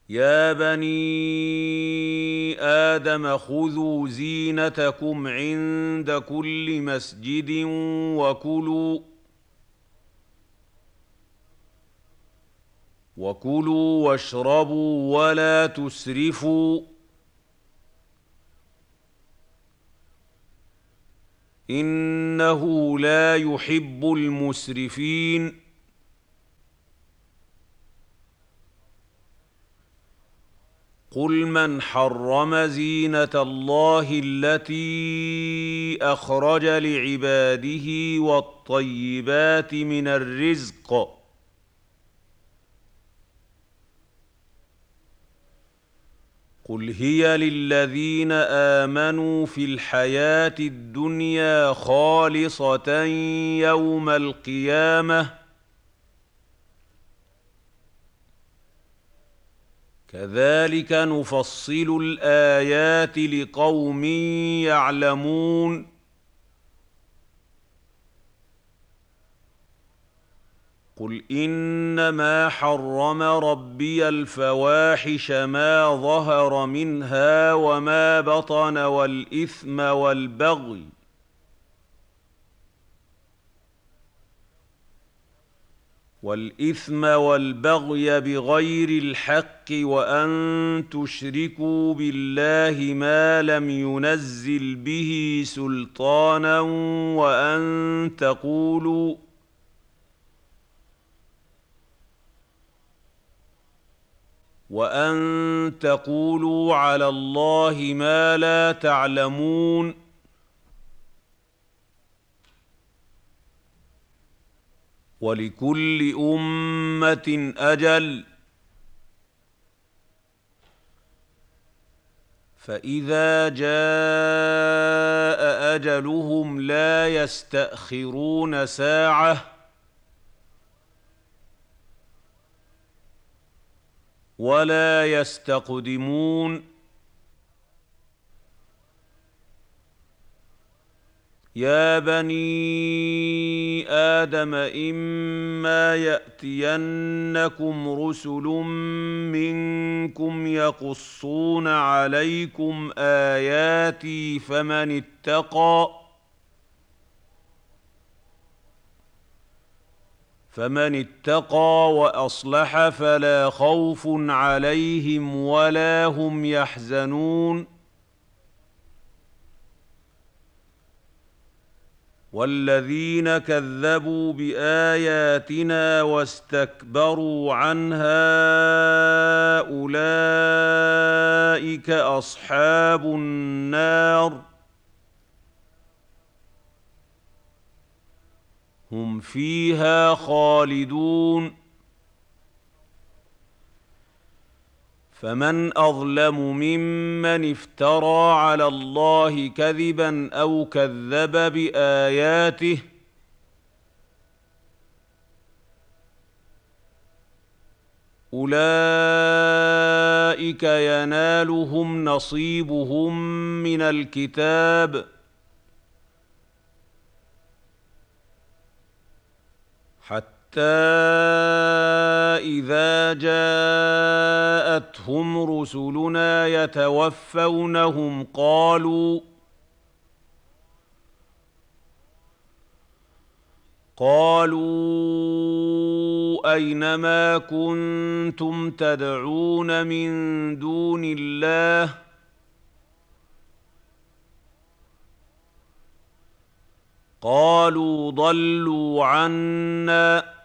يا بني آدم خذوا زينتكم عند كل مسجد وكلوا وكلوا واشربوا ولا تسرفوا إنه لا يحب المسرفين. قل من حرم زينة الله التي أخرج لعباده والطيبات من الرزق قل هي للذين آمنوا في الحياة الدنيا خالصة يوم القيامة كذلك نفصل الآيات لقوم يعلمون. قل إنما حرم ربي الفواحش ما ظهر منها وما بطن والإثم والبغي بغير الحق وأن تشركوا بالله ما لم ينزل به سلطانا وأن تقولوا على الله ما لا تعلمون. ولكل أمة أجل فإذا جاء أجلهم لا يستأخرون ساعة ولا يستقدمون. يا بني آدم إما يأتينكم رسل منكم يقصون عليكم آياتي فمن اتقى وأصلح فلا خوف عليهم ولا هم يحزنون. والذين كذبوا بآياتنا واستكبروا عنها أولئك أصحاب النار هم فيها خالدون. فمن أظلم ممن افترى على الله كذبا أو كذب بآياته أولئك ينالهم نصيبهم من الكتاب حتى إذا جاءتهم رسلنا يتوفونهم قالوا أين ما كنتم تدعون من دون الله قالوا ضلوا عنا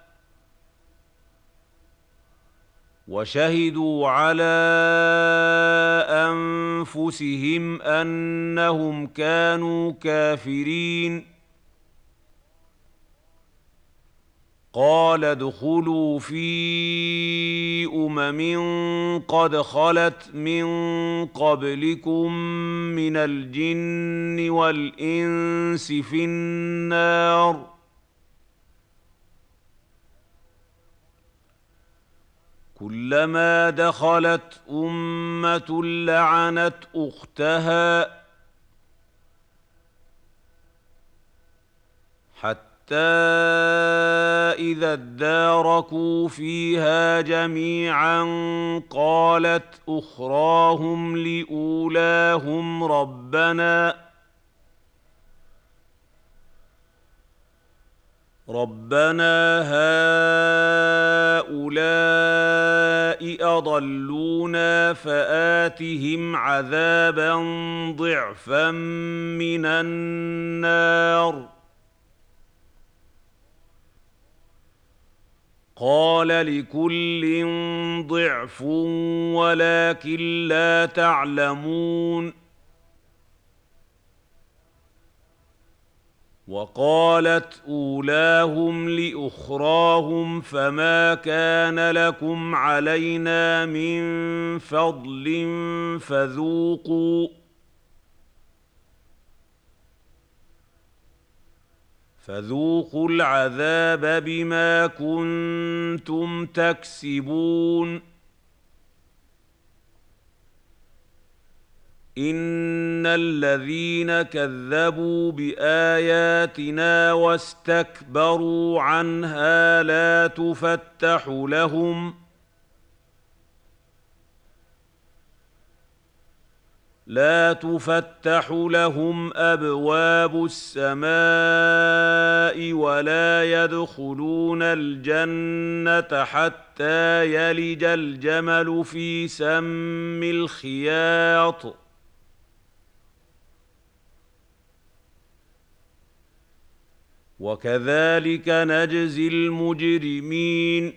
وشهدوا على أنفسهم أنهم كانوا كافرين. قال ادخلوا في قد خلت من قبلكم من الجن والإنس في النار كلما دخلت أمة لعنت أختها حتى إذا اداركوا فيها جميعا قالت أخراهم لأولاهم ربنا هؤلاء أضلونا فآتهم عذابا ضعفا من النار قال لكل ضعف ولكن لا تعلمون وقالت أولاهم لأخراهم فما كان لكم علينا من فضل فذوقوا العذاب بما كنتم تكسبون إن الذين كذبوا بآياتنا واستكبروا عنها لا تفتح لهم أبواب السماء ولا يدخلون الجنة حتى يلج الجمل في سم الخياط وكذلك نجزي المجرمين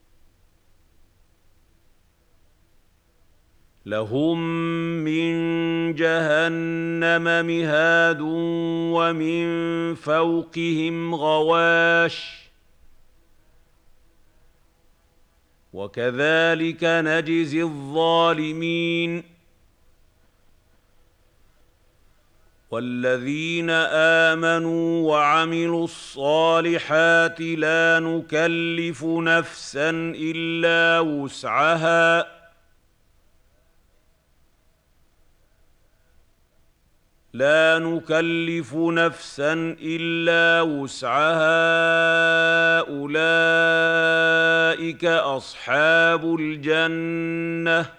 لهم من جهنم مهاد ومن فوقهم غواش وكذلك نجزي الظالمين والذين آمنوا وعملوا الصالحات لا نكلف نفسا إلا وسعها أولئك أصحاب الجنة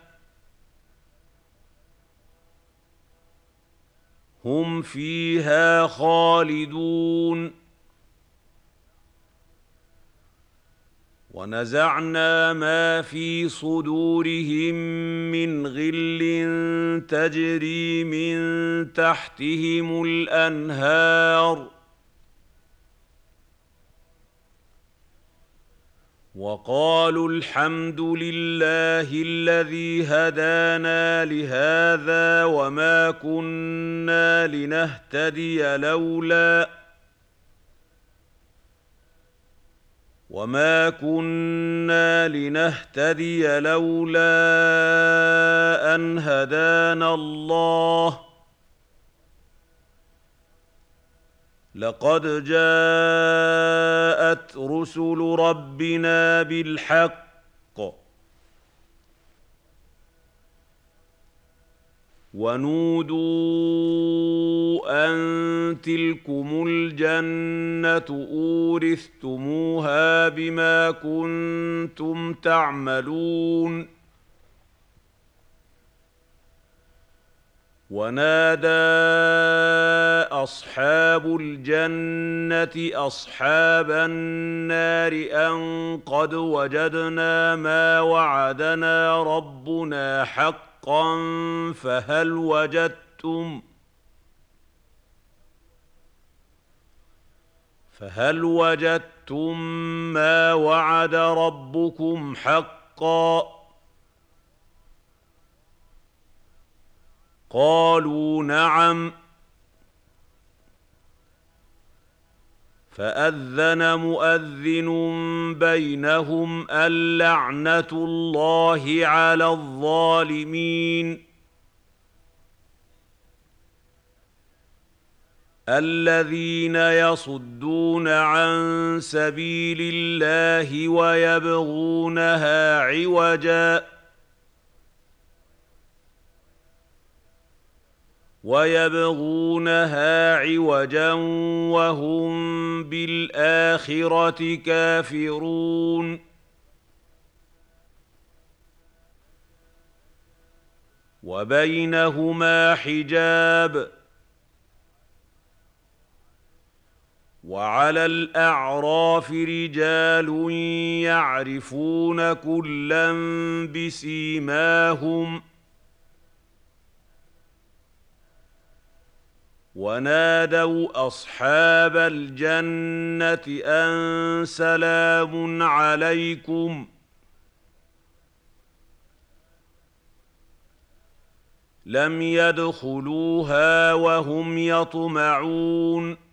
هم فيها خالدون ونزعنا ما في صدورهم من غل تجري من تحتهم الأنهار وقالوا الحمد لله الذي هدانا لهذا وما كنا لنهتدي لولا أن هدانا الله لقد جاءت رسل ربنا بالحق ونودوا أن تلكم الجنة أورثتموها بما كنتم تعملون ونادى أصحاب الجنة أصحاب النار أن قد وجدنا ما وعدنا ربنا حقا فهل وجدتم ما وعد ربكم حقا قالوا نعم فأذن مؤذن بينهم اللعنة الله على الظالمين الذين يصدون عن سبيل الله ويبغونها عوجا ويبغونها عوجا وهم بالآخرة كافرون وبينهما حجاب وعلى الأعراف رجال يعرفون كلا بسيماهم ونادوا أصحاب الجنة أن سلام عليكم لم يدخلوها وهم يطمعون